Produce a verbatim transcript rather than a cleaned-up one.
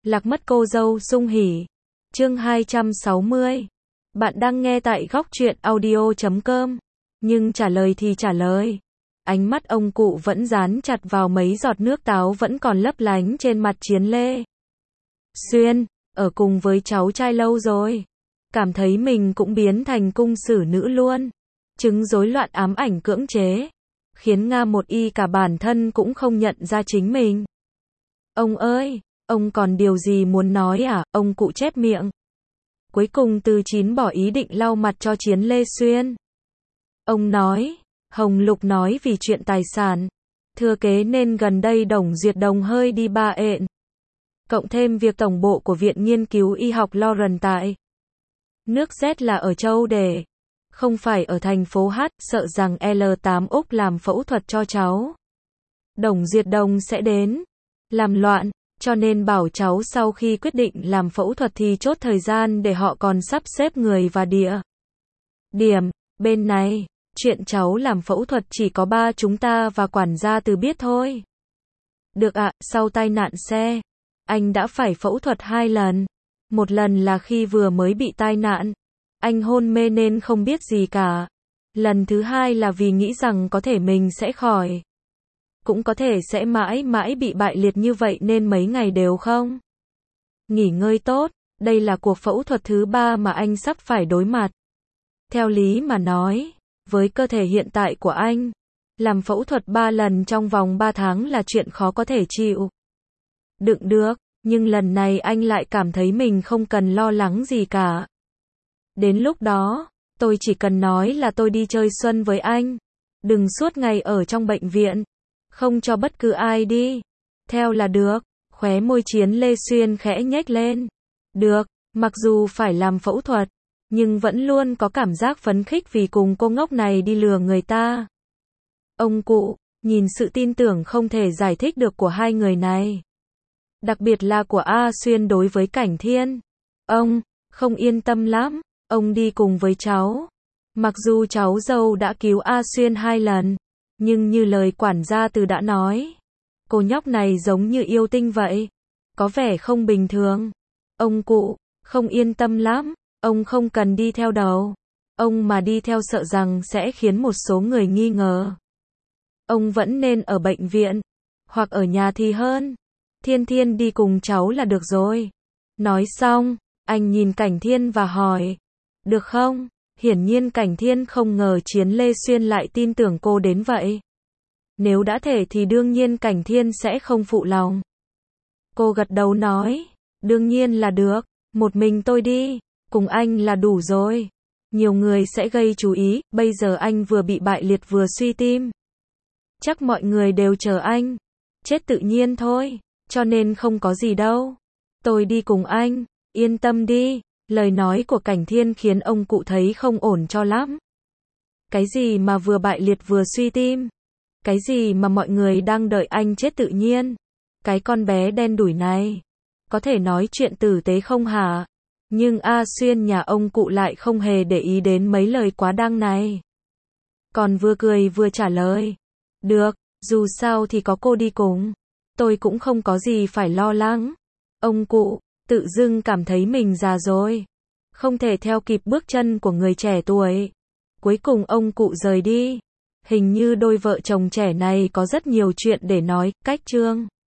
Lạc mất cô dâu sung hỉ. Chương hai trăm sáu mươi. Bạn đang nghe tại góc truyện audio chấm com. Nhưng trả lời thì trả lời. Ánh mắt ông cụ vẫn dán chặt vào mấy giọt nước táo vẫn còn lấp lánh trên mặt Chiến Lê Xuyên. Ở cùng với cháu trai lâu rồi. Cảm thấy mình cũng biến thành cung xử nữ luôn. Chứng rối loạn ám ảnh cưỡng chế. Khiến Nga một y cả bản thân cũng không nhận ra chính mình. Ông ơi, ông còn điều gì muốn nói à? Ông cụ chép miệng. Cuối cùng Từ Chín bỏ ý định lau mặt cho Chiến Lê Xuyên. Ông nói, Hồng Lục nói vì chuyện tài sản, thừa kế nên gần đây Đồng Duyệt Đồng hơi đi ba ện. Cộng thêm việc tổng bộ của Viện Nghiên cứu Y học Lauren tại nước Z là ở Châu Đề, không phải ở thành phố H, sợ rằng L tám Úc làm phẫu thuật cho cháu. Đồng Duyệt Đồng sẽ đến, làm loạn, cho nên bảo cháu sau khi quyết định làm phẫu thuật thì chốt thời gian để họ còn sắp xếp người và địa điểm. Bên này, chuyện cháu làm phẫu thuật chỉ có ba chúng ta và quản gia Từ biết thôi. Được ạ, sau tai nạn xe, anh đã phải phẫu thuật hai lần. Một lần là khi vừa mới bị tai nạn, anh hôn mê nên không biết gì cả. Lần thứ hai là vì nghĩ rằng có thể mình sẽ khỏi. Cũng có thể sẽ mãi mãi bị bại liệt như vậy nên mấy ngày đều không nghỉ ngơi tốt. Đây là cuộc phẫu thuật thứ ba mà anh sắp phải đối mặt. Theo lý mà nói, với cơ thể hiện tại của anh, làm phẫu thuật ba lần trong vòng ba tháng là chuyện khó có thể chịu đựng được, nhưng lần này anh lại cảm thấy mình không cần lo lắng gì cả. Đến lúc đó, tôi chỉ cần nói là tôi đi chơi xuân với anh, đừng suốt ngày ở trong bệnh viện, không cho bất cứ ai đi theo là được. Khóe môi Chiến Lê Xuyên khẽ nhếch lên. Được, mặc dù phải làm phẫu thuật, nhưng vẫn luôn có cảm giác phấn khích vì cùng cô ngốc này đi lừa người ta. Ông cụ, nhìn sự tin tưởng không thể giải thích được của hai người này, đặc biệt là của A Xuyên đối với Cảnh Thiên. Ông không yên tâm lắm. Ông đi cùng với cháu. Mặc dù cháu dâu đã cứu A Xuyên hai lần, nhưng như lời quản gia Từ đã nói, cô nhóc này giống như yêu tinh vậy, có vẻ không bình thường. Ông cụ không yên tâm lắm. Ông không cần đi theo đâu. Ông mà đi theo sợ rằng sẽ khiến một số người nghi ngờ. Ông vẫn nên ở bệnh viện, hoặc ở nhà thì hơn. Thiên Thiên đi cùng cháu là được rồi. Nói xong, anh nhìn Cảnh Thiên và hỏi, được không? Hiển nhiên Cảnh Thiên không ngờ Chiến Lê Xuyên lại tin tưởng cô đến vậy. Nếu đã thể thì đương nhiên Cảnh Thiên sẽ không phụ lòng. Cô gật đầu nói, đương nhiên là được, một mình tôi đi, cùng anh là đủ rồi. Nhiều người sẽ gây chú ý, bây giờ anh vừa bị bại liệt vừa suy tim. Chắc mọi người đều chờ anh. Chết tự nhiên thôi, cho nên không có gì đâu. Tôi đi cùng anh, yên tâm đi. Lời nói của Cảnh Thiên khiến ông cụ thấy không ổn cho lắm. Cái gì mà vừa bại liệt vừa suy tim? Cái gì mà mọi người đang đợi anh chết tự nhiên? Cái con bé đen đủi này, có thể nói chuyện tử tế không hả? Nhưng A Xuyên nhà ông cụ lại không hề để ý đến mấy lời quá đáng này. Còn vừa cười vừa trả lời. Được, dù sao thì có cô đi cùng. Tôi cũng không có gì phải lo lắng. Ông cụ tự dưng cảm thấy mình già rồi, không thể theo kịp bước chân của người trẻ tuổi. Cuối cùng ông cụ rời đi. Hình như đôi vợ chồng trẻ này có rất nhiều chuyện để nói. Cách chương